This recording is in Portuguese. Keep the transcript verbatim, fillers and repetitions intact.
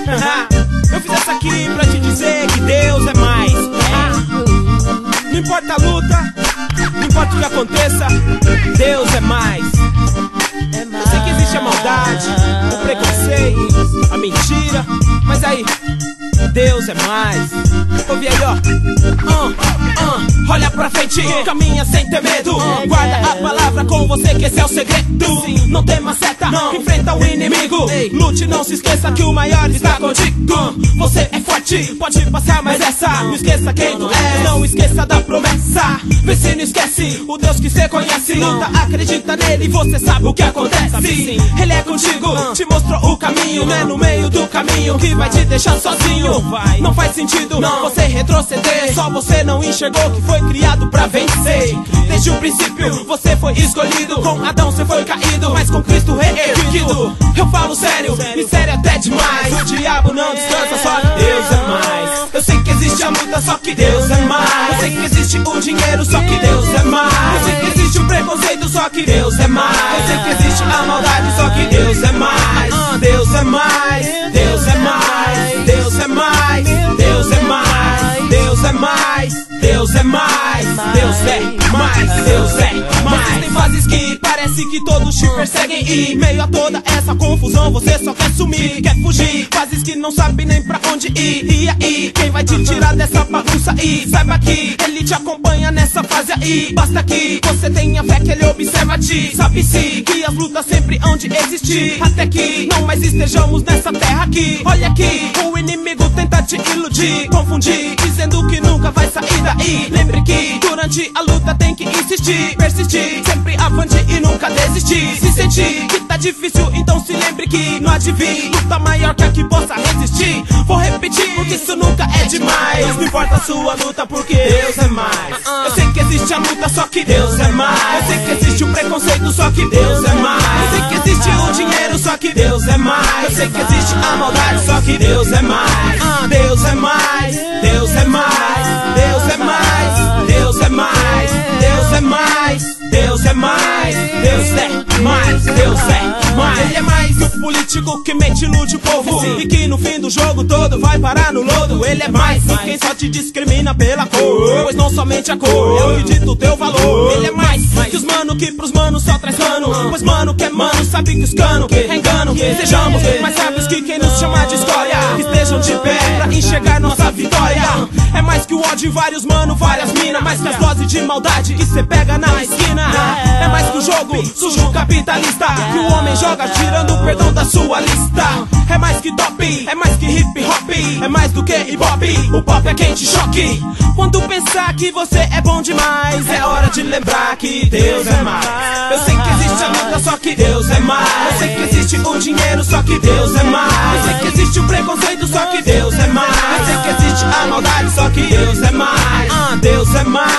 Eu fiz essa aqui pra te dizer que Deus é mais. Não importa a luta, não importa o que aconteça, Deus é mais. Eu sei que existe a maldade, o preconceito, a mentira, mas aí, Deus é mais. Ouve aí, ó. uh, uh, Olha pra frente, caminha sem ter medo. uh, Guarda a palavra com você, que esse é o segredo. Não tema seta, não enfrenta o inimigo. Lute, não se esqueça que o maior está contigo. Você é forte, pode passar, mas essa não esqueça quem tu é, não esqueça da promessa. Vê se não esquece o Deus que cê conhece. Luta, acredita nele, você sabe o que acontece. Ele é contigo, te mostrou o caminho. Não é no meio do caminho que vai te deixar sozinho. Não faz sentido você retroceder, só você não enxergou que foi criado pra vencer. Desde o princípio você foi escolhido, com Adão você foi caído, mas com Cristo reerguido. Eu falo sério, e sério até demais. O diabo não descansa, só Deus é mais. Eu sei que existe a luta, só que Deus é mais. Eu sei que existe o dinheiro, só que Deus é mais. Eu sei que existe o preconceito, só que Deus é mais. Eu sei que existe a maldade, só que Deus é mais. Deus é mais, Deus é mais, Deus é mais, Deus é mais, Deus é mais, Deus é mais, Deus é mais, Deus é mais. Existem fases que parece que todos te perseguem, e meio a toda essa confusão você só quer sumir, quer fugir. Fases que não sabe nem pra onde ir. E aí, quem vai te tirar dessa bagunça aí? Saiba que ele te acompanha nessa fase aí. Basta que você tenha fé que ele observa ti. Sabe-se que as lutas sempre hão de existir, até que não mais estejamos nessa terra aqui. Olha aqui, o inimigo tenta te iludir, confundir, dizendo que nunca vai sair daí. Lembre que durante a luta tem que insistir, persistir, sempre avante e nunca desistir. Se sentir que tá difícil, então se lembre que não há de vir luta maior que a que possa resistir. Vou repetir, porque isso nunca é demais. Não importa a sua luta, porque Deus é mais. Eu sei que existe a luta, só que Deus é mais. Eu sei que existe o preconceito, só que Deus é mais. Eu sei que existe o dinheiro, só que Deus é mais. Eu sei que existe a maldade, só que Deus é mais. Deus é mais, Deus é mais, Deus é mais, Deus é mais, Deus é mais, Deus é mais, Deus é mais, Deus é mais. Ele é mais o político que mente e ilude o povo, e que no fim do jogo todo vai parar no lodo. Ele é mais quem só te discrimina pela cor, pois não somente a cor é o que dita o teu valor. Ele é mais que os mano que pros manos só traz cano, pois mano que é mano sabe que os cano é engano. Sejamos mais sábios que quem nos chama de história, estejam de pé pra enxergar nossa vitória. É mais que o ódio, vários mano, várias mina, mais que as doses de maldade que cê pega na esquina. É mais que o jogo sujo capitalista que o homem joga tirando o perdão da sua lista. É mais que top, é mais que hip hop, é mais do que hip hop, o pop é quente choque. Quando pensar que você é bom demais, é hora de lembrar que Deus é mais. Eu sei que existe a luta, só que Deus é mais. Eu sei que existe o dinheiro, só que Deus é mais. Eu sei que existe o preconceito, só que Deus é mais. Eu sei que existe a maldade, só que Deus é mais. Deus é mais.